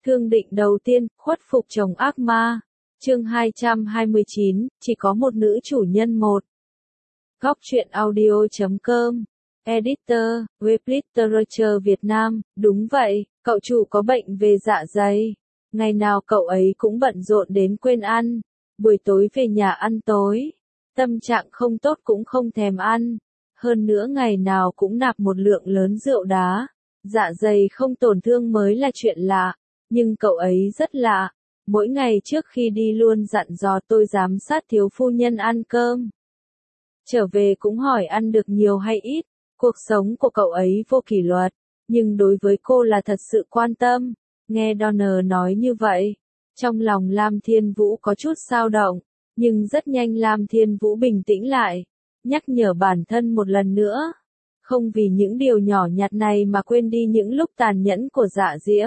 Thương định đầu tiên, khuất phục chồng ác ma. Chương 229, chỉ có một nữ chủ nhân một. Góc truyện audio.com. Editor, web literature Việt Nam. Đúng vậy, cậu chủ có bệnh về dạ dày. Ngày nào cậu ấy cũng bận rộn đến quên ăn. Buổi tối về nhà ăn tối. Tâm trạng không tốt cũng không thèm ăn. Hơn nữa ngày nào cũng nạp một lượng lớn rượu đá. Dạ dày không tổn thương mới là chuyện lạ. Nhưng cậu ấy rất lạ. Mỗi ngày trước khi đi luôn dặn dò tôi giám sát thiếu phu nhân ăn cơm. Trở về cũng hỏi ăn được nhiều hay ít. Cuộc sống của cậu ấy vô kỷ luật. Nhưng đối với cô là thật sự quan tâm. Nghe Donner nói như vậy. Trong lòng Lam Thiên Vũ có chút xao động. Nhưng rất nhanh Lam Thiên Vũ bình tĩnh lại. Nhắc nhở bản thân một lần nữa. Không vì những điều nhỏ nhặt này mà quên đi những lúc tàn nhẫn của Dạ Diễm.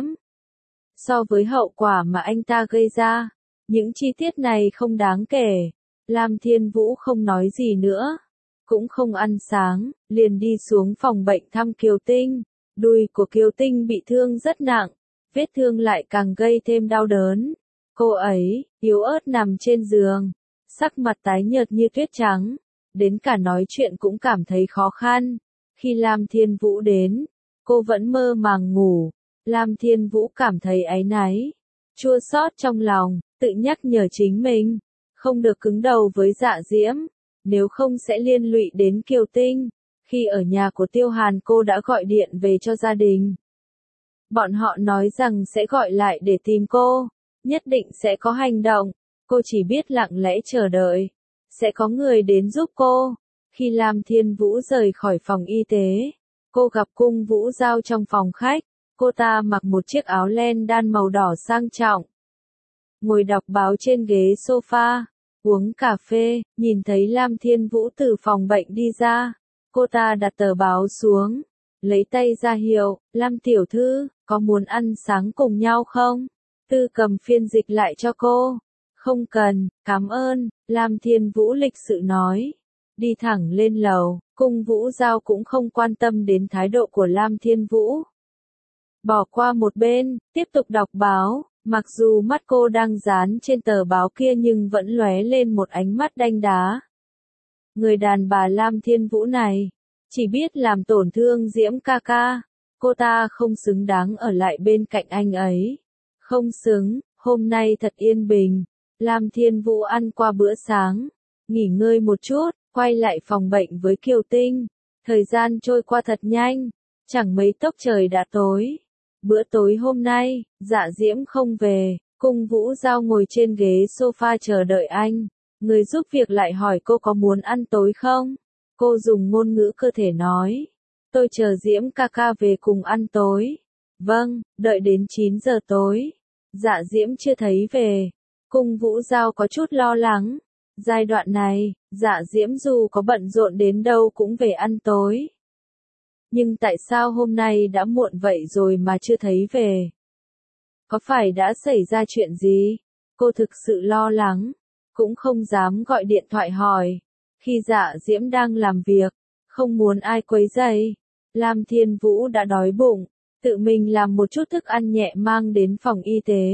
So với hậu quả mà anh ta gây ra, những chi tiết này không đáng kể. Lam Thiên Vũ không nói gì nữa, cũng không ăn sáng, liền đi xuống phòng bệnh thăm Kiều Tinh. Đùi của Kiều Tinh bị thương rất nặng, vết thương lại càng gây thêm đau đớn. Cô ấy, yếu ớt nằm trên giường, sắc mặt tái nhợt như tuyết trắng, đến cả nói chuyện cũng cảm thấy khó khăn. Khi Lam Thiên Vũ đến, cô vẫn mơ màng ngủ. Lam Thiên Vũ cảm thấy áy náy, chua xót trong lòng, tự nhắc nhở chính mình, không được cứng đầu với Dạ Diễm, nếu không sẽ liên lụy đến Kiều Tinh. Khi ở nhà của Tiêu Hàn cô đã gọi điện về cho gia đình. Bọn họ nói rằng sẽ gọi lại để tìm cô, nhất định sẽ có hành động, cô chỉ biết lặng lẽ chờ đợi, sẽ có người đến giúp cô. Khi Lam Thiên Vũ rời khỏi phòng y tế, cô gặp Cung Vũ Giao trong phòng khách. Cô ta mặc một chiếc áo len đan màu đỏ sang trọng. Ngồi đọc báo trên ghế sofa, uống cà phê, nhìn thấy Lam Thiên Vũ từ phòng bệnh đi ra. Cô ta đặt tờ báo xuống, lấy tay ra hiệu, Lam tiểu thư, có muốn ăn sáng cùng nhau không? Tư cầm phiên dịch lại cho cô. Không cần, cảm ơn, Lam Thiên Vũ lịch sự nói. Đi thẳng lên lầu, Cung Vũ Giao cũng không quan tâm đến thái độ của Lam Thiên Vũ. Bỏ qua một bên, tiếp tục đọc báo, mặc dù mắt cô đang dán trên tờ báo kia nhưng vẫn lóe lên một ánh mắt đanh đá. Người đàn bà Lam Thiên Vũ này, chỉ biết làm tổn thương Diễm ca ca, cô ta không xứng đáng ở lại bên cạnh anh ấy. Không xứng, hôm nay thật yên bình, Lam Thiên Vũ ăn qua bữa sáng, nghỉ ngơi một chút, quay lại phòng bệnh với Kiều Tinh. Thời gian trôi qua thật nhanh, chẳng mấy tốc trời đã tối. Bữa tối hôm nay, Dạ Diễm không về, Cung Vũ Giao ngồi trên ghế sofa chờ đợi anh. Người giúp việc lại hỏi cô có muốn ăn tối không? Cô dùng ngôn ngữ cơ thể nói. Tôi chờ Diễm ca ca về cùng ăn tối. Vâng, đợi đến 9 giờ tối. Dạ Diễm chưa thấy về. Cung Vũ Giao có chút lo lắng. Giai đoạn này, Dạ Diễm dù có bận rộn đến đâu cũng về ăn tối. Nhưng tại sao hôm nay đã muộn vậy rồi mà chưa thấy về? Có phải đã xảy ra chuyện gì? Cô thực sự lo lắng, cũng không dám gọi điện thoại hỏi. Khi Dạ Diễm đang làm việc, không muốn ai quấy rầy, Lam Thiên Vũ đã đói bụng, tự mình làm một chút thức ăn nhẹ mang đến phòng y tế.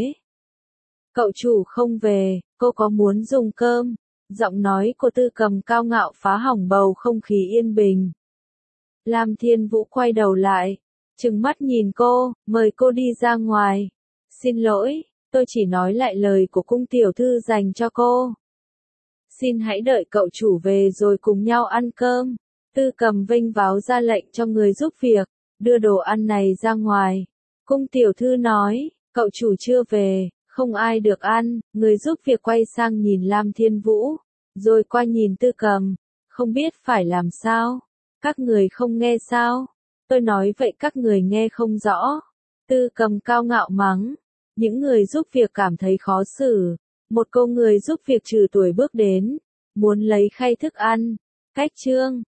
Cậu chủ không về, cô có muốn dùng cơm? Giọng nói của Tư Cầm cao ngạo phá hỏng bầu không khí yên bình. Lam Thiên Vũ quay đầu lại, trừng mắt nhìn cô, mời cô đi ra ngoài. Xin lỗi, tôi chỉ nói lại lời của cung tiểu thư dành cho cô. Xin hãy đợi cậu chủ về rồi cùng nhau ăn cơm. Tư Cầm vênh váo ra lệnh cho người giúp việc, đưa đồ ăn này ra ngoài. Cung tiểu thư nói, cậu chủ chưa về, không ai được ăn. Người giúp việc quay sang nhìn Lam Thiên Vũ, rồi qua nhìn Tư Cầm, không biết phải làm sao. Các người không nghe sao? Tôi nói vậy các người nghe không rõ. Tư Cầm cao ngạo mắng. Những người giúp việc cảm thấy khó xử. Một cô người giúp việc trừ tuổi bước đến, muốn lấy khay thức ăn. Cách trương,